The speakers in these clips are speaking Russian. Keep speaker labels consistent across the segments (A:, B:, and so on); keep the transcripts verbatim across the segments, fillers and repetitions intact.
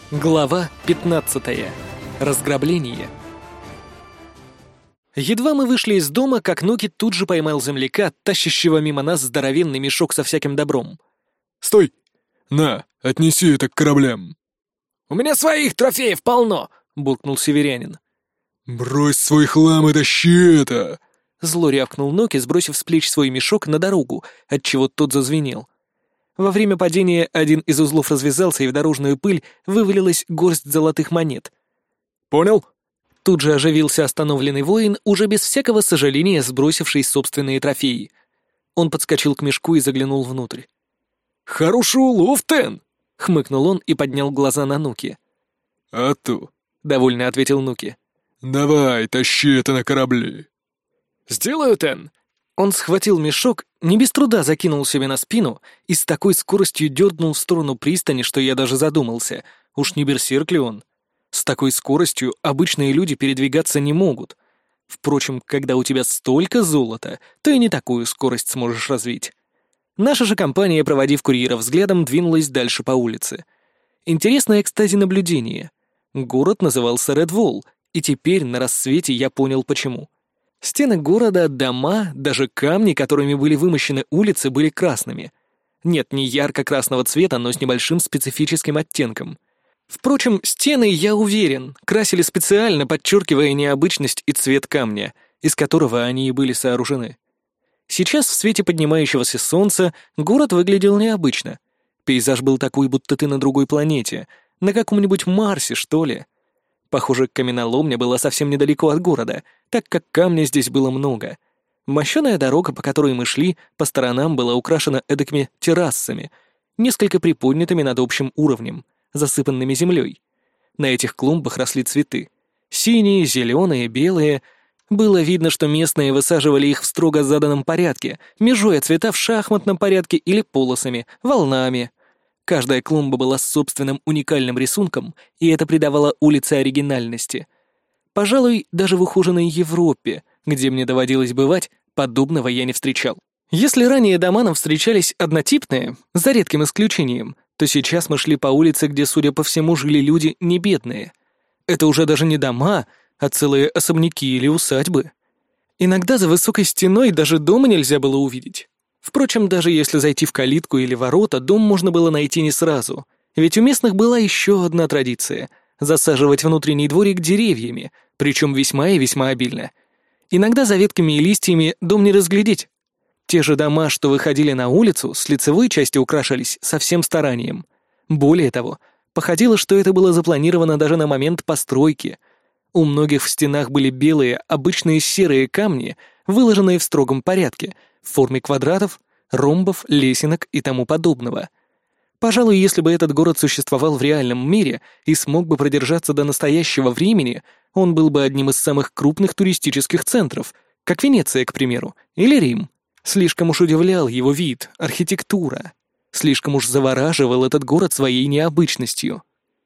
A: Глава пятнадцатая. Разграбление. Едва мы вышли из дома, как Ноки тут же поймал земляка, тащащего мимо нас здоровенный мешок со всяким добром.
B: «Стой! На, отнеси это к кораблям!»
A: «У меня своих трофеев полно!» — буркнул северянин.
B: «Брось свой хлам и тащи это!»
A: Зло рявкнул Ноки, сбросив с плеч свой мешок на дорогу, отчего тот зазвенел. Во время падения один из узлов развязался, и в дорожную пыль вывалилась горсть золотых монет.
B: «Понял?»
A: Тут же оживился остановленный воин, уже без всякого сожаления сбросивший собственные трофеи. Он подскочил к мешку и заглянул внутрь.
B: «Хороший улов, Тен!»
A: — хмыкнул он и поднял глаза на Нуки.
B: «А то!»
A: — довольно ответил Нуки.
B: «Давай, тащи это на корабли!»
A: «Сделаю, Тен!» Он схватил мешок, не без труда закинул себе на спину и с такой скоростью дернул в сторону пристани, что я даже задумался, уж не берсерк ли он. С такой скоростью обычные люди передвигаться не могут. Впрочем, когда у тебя столько золота, то и не такую скорость сможешь развить. Наша же компания, проводив курьера взглядом, двинулась дальше по улице. Интересное, кстати, наблюдение. Город назывался Редволл, и теперь на рассвете я понял, почему. Стены города, дома, даже камни, которыми были вымощены улицы, были красными. Нет, не ярко-красного цвета, но с небольшим специфическим оттенком. Впрочем, стены, я уверен, красили специально, подчеркивая необычность и цвет камня, из которого они и были сооружены. Сейчас, в свете поднимающегося солнца, город выглядел необычно. Пейзаж был такой, будто ты на другой планете, на каком-нибудь Марсе, что ли. Похоже, каменоломня была совсем недалеко от города, так как камня здесь было много. Мощеная дорога, по которой мы шли, по сторонам была украшена эдакими террасами, несколько приподнятыми над общим уровнем, засыпанными землей. На этих клумбах росли цветы. Синие, зеленые, белые. Было видно, что местные высаживали их в строго заданном порядке, межуя цвета в шахматном порядке или полосами, волнами. Каждая клумба была с собственным уникальным рисунком, и это придавало улице оригинальности. Пожалуй, даже в ухоженной Европе, где мне доводилось бывать, подобного я не встречал. Если ранее дома нам встречались однотипные, за редким исключением, то сейчас мы шли по улице, где, судя по всему, жили люди не бедные. Это уже даже не дома, а целые особняки или усадьбы. Иногда за высокой стеной даже дома нельзя было увидеть. Впрочем, даже если зайти в калитку или ворота, дом можно было найти не сразу, ведь у местных была еще одна традиция — засаживать внутренний дворик деревьями, причем весьма и весьма обильно. Иногда за ветками и листьями дом не разглядеть. Те же дома, что выходили на улицу, с лицевой части украшались со всем старанием. Более того, походило, что это было запланировано даже на момент постройки. У многих в стенах были белые, обычные серые камни, выложенные в строгом порядке, в форме квадратов, ромбов, лесенок и тому подобного. Пожалуй, если бы этот город существовал в реальном мире и смог бы продержаться до настоящего времени, он был бы одним из самых крупных туристических центров, как Венеция, к примеру, или Рим. Слишком уж удивлял его вид, архитектура. Слишком уж завораживал этот город своей необычностью.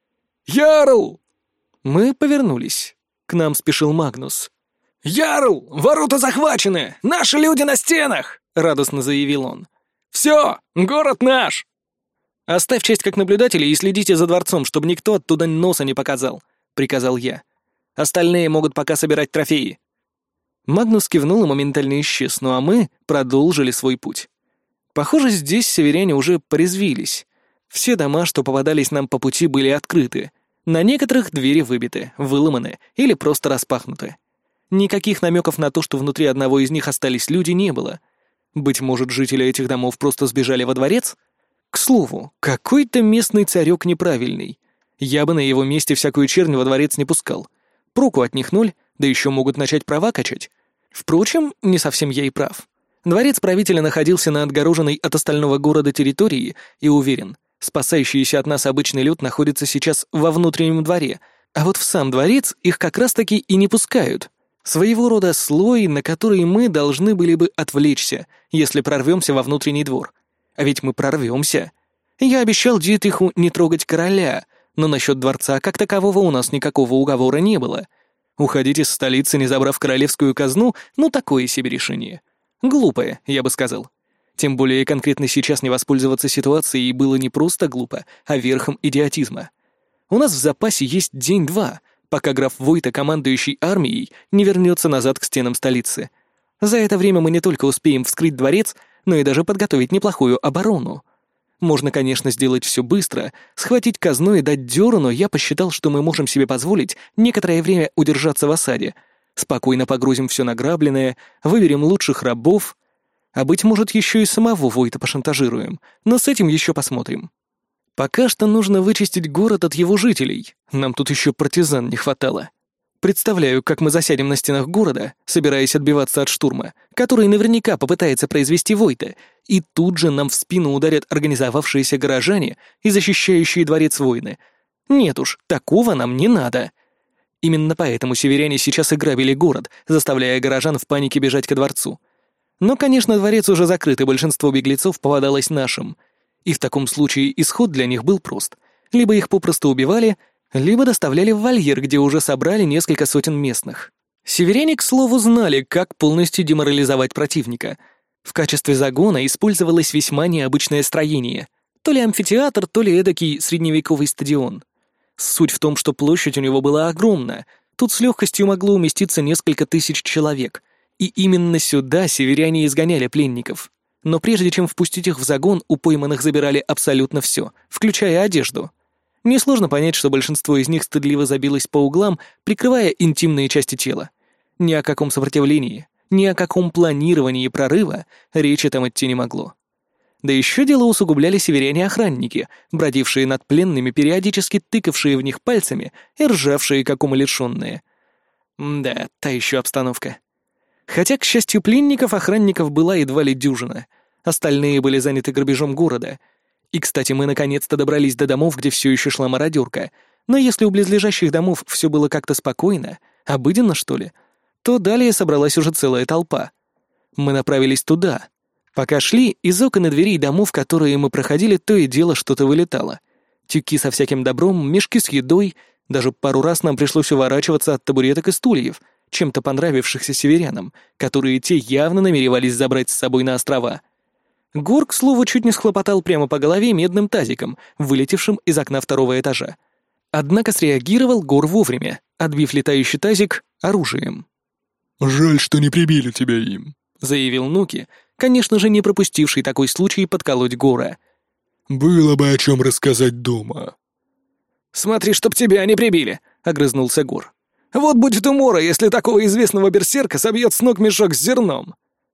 B: «Ярл!»
A: Мы повернулись. К нам спешил Магнус.
B: «Ярл! Ворота захвачены! Наши люди на стенах!»
A: — радостно заявил он.
B: «Все! Город наш!»
A: «Оставь честь как наблюдателя и следите за дворцом, чтобы никто оттуда носа не показал», — приказал я. «Остальные могут пока собирать трофеи». Магнус кивнул и моментально исчез, ну а мы продолжили свой путь. Похоже, здесь северяне уже порезвились. Все дома, что попадались нам по пути, были открыты. На некоторых двери выбиты, выломаны или просто распахнуты. Никаких намеков на то, что внутри одного из них остались люди, не было. Быть может, жители этих домов просто сбежали во дворец? К слову, какой-то местный царек неправильный. Я бы на его месте всякую чернь во дворец не пускал. Проку от них ноль, да еще могут начать права качать. Впрочем, не совсем я и прав. Дворец правителя находился на отгороженной от остального города территории, и уверен, спасающийся от нас обычный люд находится сейчас во внутреннем дворе, а вот в сам дворец их как раз-таки и не пускают. Своего рода слой, на который мы должны были бы отвлечься, если прорвемся во внутренний двор. А ведь мы прорвемся. Я обещал Дитриху не трогать короля, но насчет дворца как такового у нас никакого уговора не было. Уходить из столицы, не забрав королевскую казну, ну такое себе решение. Глупое, я бы сказал. Тем более конкретно сейчас не воспользоваться ситуацией было не просто глупо, а верхом идиотизма. У нас в запасе есть день-два, пока граф Войта, командующий армией, не вернется назад к стенам столицы. За это время мы не только успеем вскрыть дворец, но и даже подготовить неплохую оборону. Можно, конечно, сделать все быстро, схватить казну и дать дёру, но я посчитал, что мы можем себе позволить некоторое время удержаться в осаде. Спокойно погрузим все награбленное, выберем лучших рабов, а, быть может, еще и самого Войта пошантажируем, но с этим еще посмотрим. Пока что нужно вычистить город от его жителей, нам тут еще партизан не хватало. Представляю, как мы засядем на стенах города, собираясь отбиваться от штурма, который наверняка попытается произвести Войта, и тут же нам в спину ударят организовавшиеся горожане и защищающие дворец воины. Нет уж, такого нам не надо. Именно поэтому северяне сейчас и грабили город, заставляя горожан в панике бежать ко дворцу. Но, конечно, дворец уже закрыт, и большинство беглецов попадалось нашим. И в таком случае исход для них был прост. Либо их попросту убивали, либо доставляли в вольер, где уже собрали несколько сотен местных. Северяне, к слову, знали, как полностью деморализовать противника. В качестве загона использовалось весьма необычное строение. То ли амфитеатр, то ли эдакий средневековый стадион. Суть в том, что площадь у него была огромна. Тут с легкостью могло уместиться несколько тысяч человек. И именно сюда северяне изгоняли пленников. Но прежде чем впустить их в загон, у пойманных забирали абсолютно все, включая одежду. Несложно понять, что большинство из них стыдливо забилось по углам, прикрывая интимные части тела. Ни о каком сопротивлении, ни о каком планировании прорыва речи там идти не могло. Да еще дело усугубляли северяне-охранники, бродившие над пленными, периодически тыкавшие в них пальцами и ржавшие, как умалишенные. Да, та еще обстановка. Хотя, к счастью пленников, охранников была едва ли дюжина. Остальные были заняты грабежом города. И, кстати, мы наконец-то добрались до домов, где все еще шла мародерка. Но если у близлежащих домов все было как-то спокойно, обыденно, что ли, то далее собралась уже целая толпа. Мы направились туда. Пока шли, из окон и дверей домов, которые мы проходили, то и дело что-то вылетало. Тюки со всяким добром, мешки с едой, даже пару раз нам пришлось уворачиваться от табуреток и стульев, чем-то понравившихся северянам, которые те явно намеревались забрать с собой на острова. Гор, к слову, чуть не схлопотал прямо по голове медным тазиком, вылетевшим из окна второго этажа. Однако среагировал Гор вовремя, отбив летающий тазик оружием.
C: «Жаль, что не прибили тебя им»,
A: — заявил Нуки, конечно же, не пропустивший такой случай подколоть Гора.
C: «Было бы о чем рассказать дома».
B: «Смотри, чтоб тебя не прибили», — огрызнулся Гор. «Вот будет умора, если такого известного берсерка собьет с ног мешок с зерном».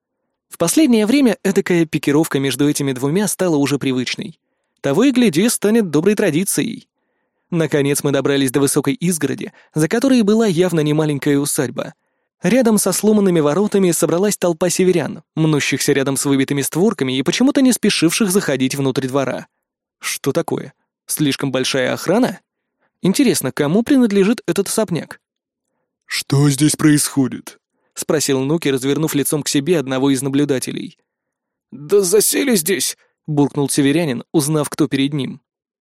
A: В последнее время эдакая пикировка между этими двумя стала уже привычной. Того и гляди, станет доброй традицией. Наконец мы добрались до высокой изгороди, за которой была явно немаленькая усадьба. Рядом со сломанными воротами собралась толпа северян, мнущихся рядом с выбитыми створками и почему-то не спешивших заходить внутрь двора. Что такое? Слишком большая охрана? Интересно, кому принадлежит этот особняк?
C: «Что здесь происходит?»
A: — спросил Нуки, развернув лицом к себе одного из наблюдателей.
B: «Да засели здесь!» — буркнул северянин, узнав, кто перед ним.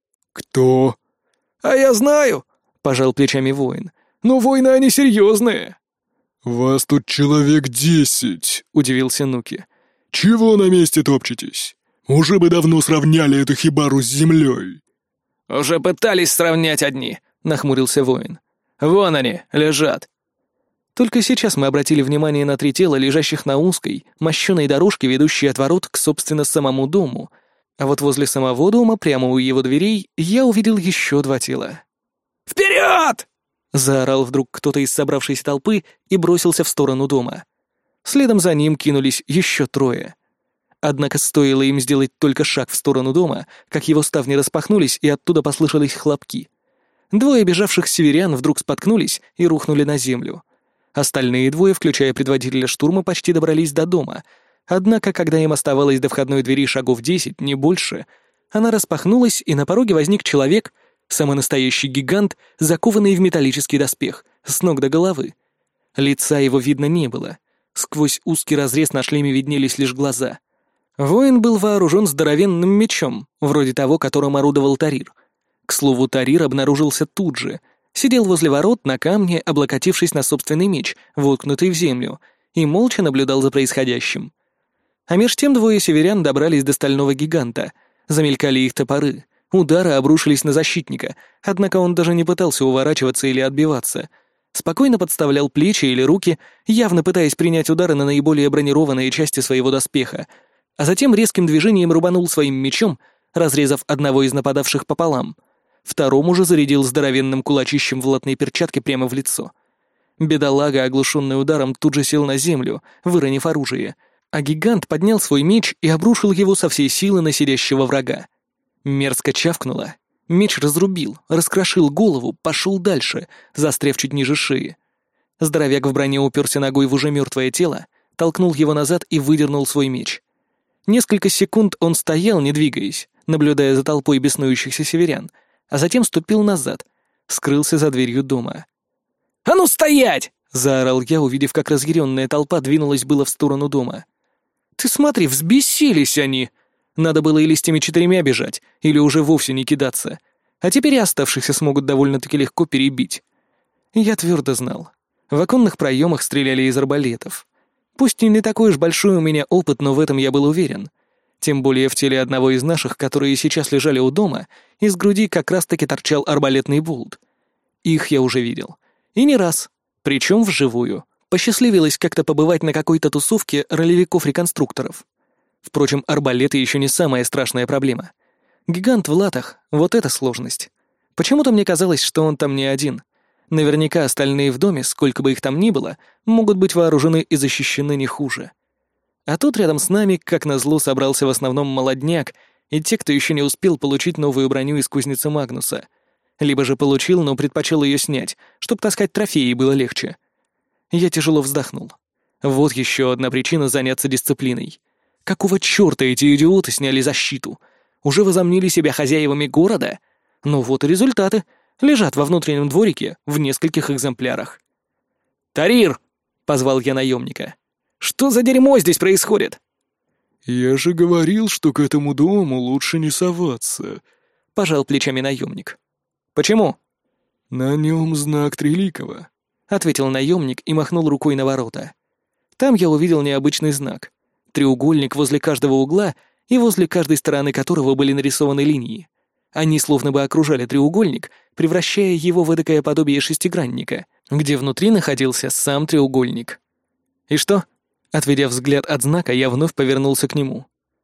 C: «Кто?»
B: «А я знаю!» — пожал плечами воин. «Но воины они серьезные!»
C: «Вас тут человек десять!» — удивился Нуки. «Чего на месте топчетесь? Уже бы давно сравняли эту хибару с землей!»
B: «Уже пытались сравнять одни!» — нахмурился воин. «Вон они, лежат!»
A: Только сейчас мы обратили внимание на три тела, лежащих на узкой, мощеной дорожке, ведущей от ворот к, собственно, самому дому. А вот возле самого дома, прямо у его дверей, я увидел еще два тела.
B: «Вперед!»
A: — заорал вдруг кто-то из собравшейся толпы и бросился в сторону дома. Следом за ним кинулись еще трое. Однако стоило им сделать только шаг в сторону дома, как его ставни распахнулись, и оттуда послышались хлопки. Двое бежавших северян вдруг споткнулись и рухнули на землю. Остальные двое, включая предводителя штурма, почти добрались до дома. Однако, когда им оставалось до входной двери шагов десять, не больше, она распахнулась, и на пороге возник человек, самый настоящий гигант, закованный в металлический доспех, с ног до головы. Лица его видно не было. Сквозь узкий разрез на шлеме виднелись лишь глаза. Воин был вооружен здоровенным мечом, вроде того, которым орудовал Тарир. К слову, Тарир обнаружился тут же. Сидел возле ворот на камне, облокотившись на собственный меч, воткнутый в землю, и молча наблюдал за происходящим. А меж тем двое северян добрались до стального гиганта. Замелькали их топоры. Удары обрушились на защитника, однако он даже не пытался уворачиваться или отбиваться. Спокойно подставлял плечи или руки, явно пытаясь принять удары на наиболее бронированные части своего доспеха, а затем резким движением рубанул своим мечом, разрезав одного из нападавших пополам. Второму же зарядил здоровенным кулачищем в латной перчатке прямо в лицо. Бедолага, оглушенный ударом, тут же сел на землю, выронив оружие, а гигант поднял свой меч и обрушил его со всей силы на сидящего врага. Мерзко чавкнуло. Меч разрубил, раскрошил голову, пошел дальше, застряв чуть ниже шеи. Здоровяк в броне уперся ногой в уже мертвое тело, толкнул его назад и выдернул свой меч. Несколько секунд он стоял, не двигаясь, наблюдая за толпой беснующихся северян, а затем ступил назад, скрылся за дверью дома. «А ну стоять!» — заорал я, увидев, как разъяренная толпа двинулась было в сторону дома. «Ты смотри, взбесились они!» Надо было или с теми четырьмя бежать, или уже вовсе не кидаться. А теперь и оставшихся смогут довольно-таки легко перебить. Я твердо знал. В оконных проемах стреляли из арбалетов. Пусть и не такой уж большой у меня опыт, но в этом я был уверен. Тем более в теле одного из наших, которые сейчас лежали у дома, из груди как раз-таки торчал арбалетный болт. Их я уже видел. И не раз. Причем вживую. Посчастливилось как-то побывать на какой-то тусовке ролевиков-реконструкторов. Впрочем, арбалеты еще не самая страшная проблема. Гигант в латах — вот это сложность. Почему-то мне казалось, что он там не один. Наверняка остальные в доме, сколько бы их там ни было, могут быть вооружены и защищены не хуже. А тут рядом с нами, как назло, собрался в основном молодняк и те, кто еще не успел получить новую броню из кузницы Магнуса. Либо же получил, но предпочел ее снять, чтобы таскать трофеи было легче. Я тяжело вздохнул. Вот еще одна причина заняться дисциплиной. Какого черта эти идиоты сняли защиту? Уже возомнили себя хозяевами города? Ну вот и результаты. Лежат во внутреннем дворике в нескольких экземплярах. «Тарир!» — позвал я наемника. «Что за дерьмо здесь происходит?»
C: «Я же говорил, что к этому дому лучше не соваться»,
A: — пожал плечами наемник. «Почему?»
C: «На нем знак Триликова»,
A: — ответил наемник и махнул рукой на ворота. Там я увидел необычный знак. Треугольник возле каждого угла и возле каждой стороны которого были нарисованы линии. Они словно бы окружали треугольник, превращая его в эдакое подобие шестигранника, где внутри находился сам треугольник. «И что?» Отведя взгляд от знака, я вновь повернулся к нему.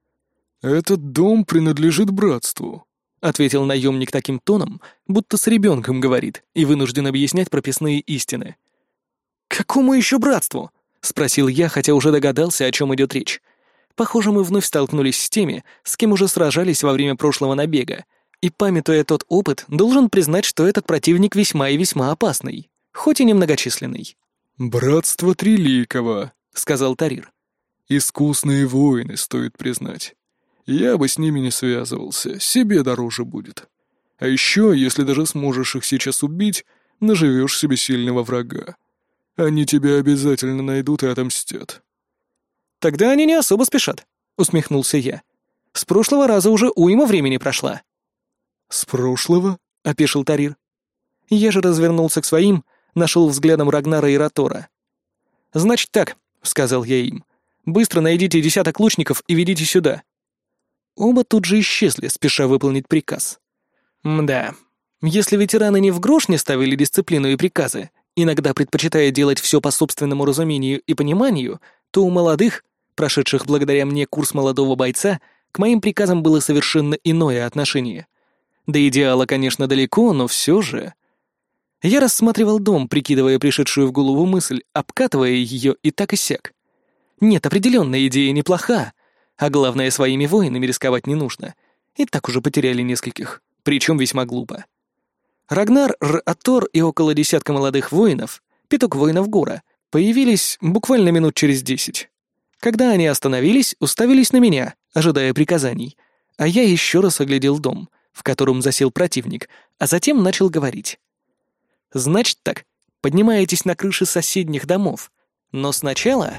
C: «Этот дом принадлежит братству»,
A: — ответил наемник таким тоном, будто с ребенком говорит и вынужден объяснять прописные истины. «Какому еще братству?» — спросил я, хотя уже догадался, о чем идет речь. Похоже, мы вновь столкнулись с теми, с кем уже сражались во время прошлого набега, и, памятуя тот опыт, должен признать, что этот противник весьма и весьма опасный, хоть и немногочисленный.
C: «Братство Триликова»,
A: — сказал Тарир.
C: «Искусные воины, стоит признать. Я бы с ними не связывался, себе дороже будет. А еще, если даже сможешь их сейчас убить, наживешь себе сильного врага. Они тебя обязательно найдут и отомстят».
A: «Тогда они не особо спешат», — усмехнулся я. «С прошлого раза уже уйма времени прошла».
C: «С прошлого?»
A: — опешил Тарир. Я же развернулся к своим, нашел взглядом Рагнара и Ратора. «Значит так», — сказал я им, — «быстро найдите десяток лучников и ведите сюда». Оба тут же исчезли, спеша выполнить приказ. Мда, если ветераны ни в грош не ставили дисциплину и приказы, иногда предпочитая делать все по собственному разумению и пониманию, то у молодых, прошедших благодаря мне курс молодого бойца, к моим приказам было совершенно иное отношение. До идеала, конечно, далеко, но все же... Я рассматривал дом, прикидывая пришедшую в голову мысль, обкатывая ее и так и сяк. Нет, определенно идея неплоха, а главное, своими воинами рисковать не нужно. И так уже потеряли нескольких, причем весьма глупо. Рагнар, Ратор и около десятка молодых воинов, пяток воинов Гора, появились буквально минут через десять. Когда они остановились, уставились на меня, ожидая приказаний, а я еще раз оглядел дом, в котором засел противник, а затем начал говорить. «Значит так, поднимаетесь на крыши соседних домов, но сначала...»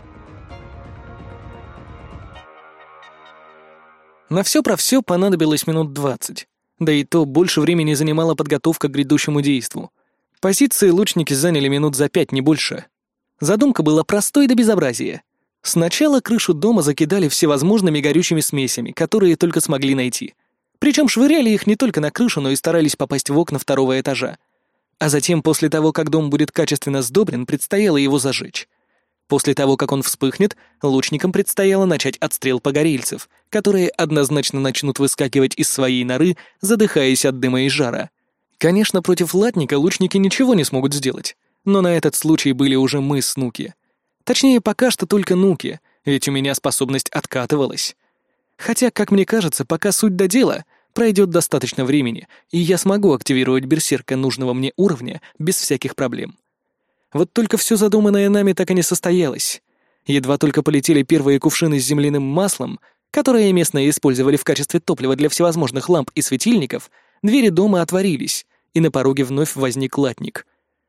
A: На все про все понадобилось минут двадцать, да и то больше времени занимала подготовка к грядущему действу. Позиции лучники заняли минут за пять, не больше. Задумка была простой до безобразия. Сначала крышу дома закидали всевозможными горючими смесями, которые только смогли найти. Причем швыряли их не только на крышу, но и старались попасть в окна второго этажа. А затем, после того, как дом будет качественно сдобрен, предстояло его зажечь. После того, как он вспыхнет, лучникам предстояло начать отстрел погорельцев, которые однозначно начнут выскакивать из своей норы, задыхаясь от дыма и жара. Конечно, против латника лучники ничего не смогут сделать, но на этот случай были уже мы с Нуки. Точнее, пока что только Нуки, ведь у меня способность откатывалась. Хотя, как мне кажется, пока суть до дела, пройдет достаточно времени, и я смогу активировать берсерка нужного мне уровня без всяких проблем. Вот только все задуманное нами так и не состоялось. Едва только полетели первые кувшины с земляным маслом, которые местные использовали в качестве топлива для всевозможных ламп и светильников, двери дома отворились, и на пороге вновь возник латник.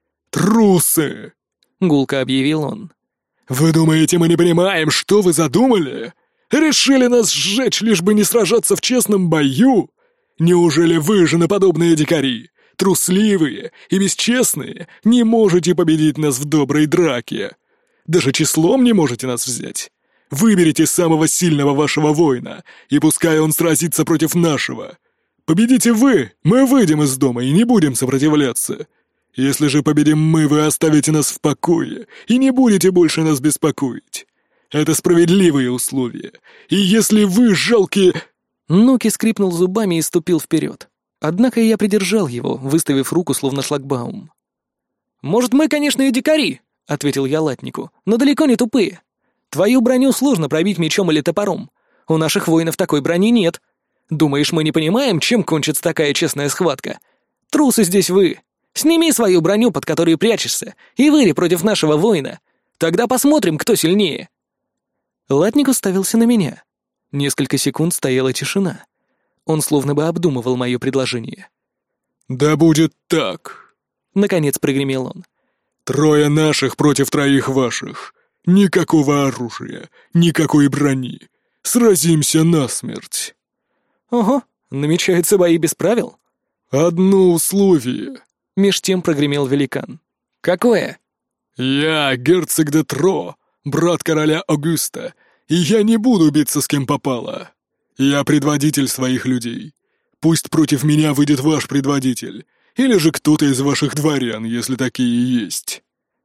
C: «Трусы!» — гулко объявил он. «Вы думаете, мы не понимаем, что вы задумали? Решили нас сжечь, лишь бы не сражаться в честном бою? Неужели вы, женоподобные дикари, трусливые и бесчестные, не можете победить нас в доброй драке? Даже числом не можете нас взять? Выберите самого сильного вашего воина, и пускай он сразится против нашего. Победите вы, мы выйдем из дома и не будем сопротивляться. Если же победим мы, вы оставите нас в покое и не будете больше нас беспокоить. Это справедливые условия, и если вы жалкие...»
A: Нуки скрипнул зубами и ступил вперед. Однако я придержал его, выставив руку словно шлагбаум. «Может, мы, конечно, и дикари», — ответил я латнику, — «но далеко не тупые. Твою броню сложно пробить мечом или топором. У наших воинов такой брони нет. Думаешь, мы не понимаем, чем кончится такая честная схватка? Трусы здесь вы. Сними свою броню, под которой прячешься, и выри против нашего воина. Тогда посмотрим, кто сильнее». Латник уставился на меня. Несколько секунд стояла тишина. Он словно бы обдумывал мое предложение.
C: «Да будет так», — наконец прогремел он. «Трое наших против троих ваших. Никакого оружия, никакой брони. Сразимся насмерть».
A: «Ого, намечаются бои без правил?»
C: «Одно условие», — меж тем прогремел великан.
A: «Какое?»
C: «Я герцог де Тро, брат короля Аугуста, и я не буду биться с кем попало. Я предводитель своих людей. Пусть против меня выйдет ваш предводитель, или же кто-то из ваших дворян, если такие есть».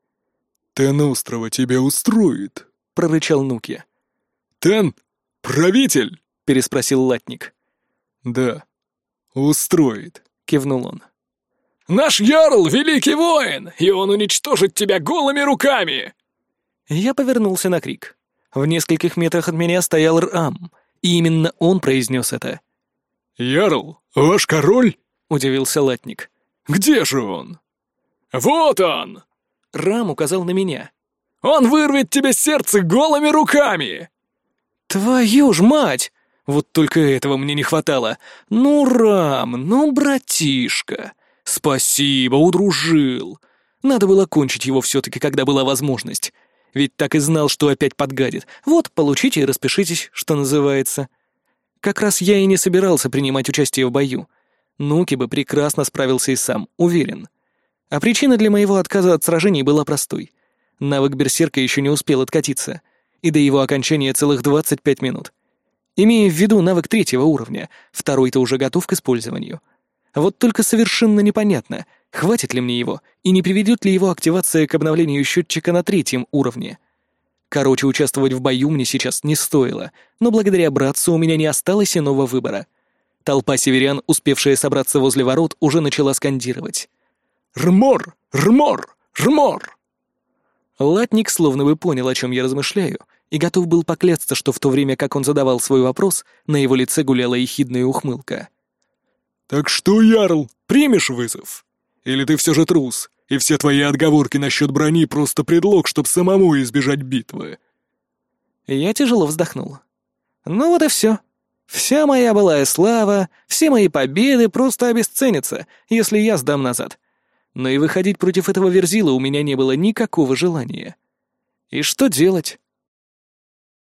C: «Тен острова тебя устроит?» — прорычал Нуки. «Тен? Правитель?» — переспросил латник. «Да, устроит», — кивнул он.
B: «Наш ярл — великий воин, и он уничтожит тебя голыми руками!»
A: Я повернулся на крик. В нескольких метрах от меня стоял Рам, и именно он произнес это.
C: «Ярл, ваш король?»
A: — удивился латник.
C: «Где же он?»
B: «Вот он!» —
A: Рам указал на меня.
B: «Он вырвет тебе сердце голыми руками!»
A: «Твою ж мать! Вот только этого мне не хватало. Ну, Рам, ну, братишка, спасибо, удружил. Надо было кончить его все-таки, когда была возможность. Ведь так и знал, что опять подгадит. Вот, получите и распишитесь, что называется. Как раз я и не собирался принимать участие в бою. Нуки бы прекрасно справился и сам, уверен. А причина для моего отказа от сражений была простой. Навык берсерка еще не успел откатиться, и до его окончания целых двадцать пять минут. Имея в виду навык третьего уровня, второй-то уже готов к использованию. Вот только совершенно непонятно, хватит ли мне его, и не приведет ли его активация к обновлению счетчика на третьем уровне. Короче, участвовать в бою мне сейчас не стоило, но благодаря братцу у меня не осталось иного выбора. Толпа северян, успевшая собраться возле ворот, уже начала скандировать. «Рмор! Рмор! Рмор!» Латник словно бы понял, о чем я размышляю, и готов был поклясться, что в то время, как он задавал свой вопрос, на его лице гуляла ехидная ухмылка.
C: «Так что, ярл, примешь вызов? Или ты все же трус, и все твои отговорки насчет брони просто предлог, чтобы самому избежать битвы?»
A: Я тяжело вздохнул. «Ну вот и все. Вся моя былая слава, все мои победы просто обесценятся, если я сдам назад. Но и выходить против этого верзила у меня не было никакого желания. И что делать?